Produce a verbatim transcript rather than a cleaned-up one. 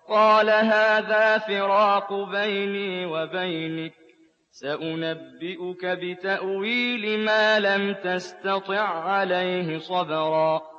قَالَ هَٰذَا فِرَاقُ بَيْنِي وَبَيْنِكَ ۚ سَأُنَبِّئُكَ بِتَأْوِيلِ مَا لَمْ تَسْتَطِع عَّلَيْهِ صَبْرًا